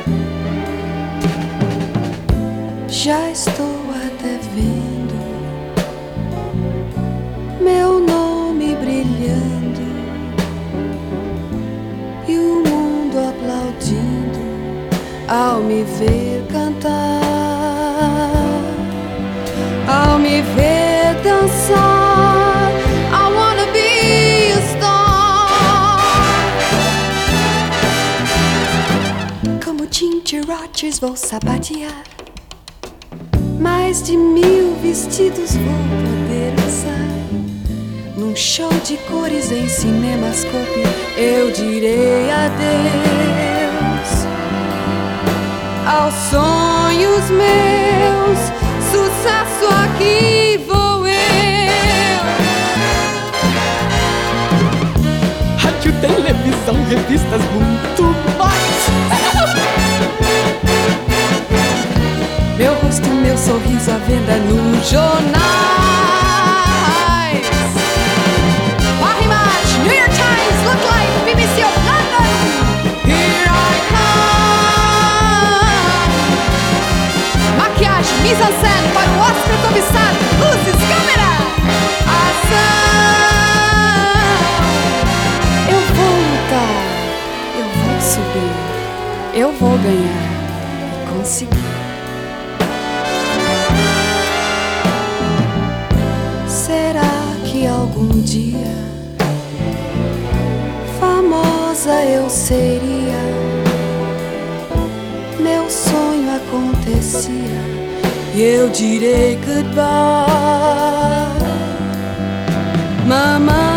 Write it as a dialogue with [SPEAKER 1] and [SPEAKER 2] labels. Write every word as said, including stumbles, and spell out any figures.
[SPEAKER 1] Já estou até vendo meu nome brilhando e o mundo aplaudindo ao me ver cantar, ao me ver dançar. I wanna be a star. Como Ginger Rogers vou sapatear, mais de mil vestidos vou poder usar. Num show de cores em Cinemascope eu direi adeus aos sonhos meus. Sucesso, aqui vou eu.
[SPEAKER 2] Rádio, televisão, revistas, muito mais.
[SPEAKER 1] Meu rosto, meu sorriso à venda nos jornais. Paris Match, New York Times, Look Life, B B C of London. Here I come. Maquiagem, mise-en-scène para o Oscar cobiçado. Luzes, câmera, ação. Eu vou lutar, eu vou subir, eu vou ganhar e conseguir. Será que algum dia famosa eu seria? Meu sonho acontecia e eu direi goodbye, mamãe.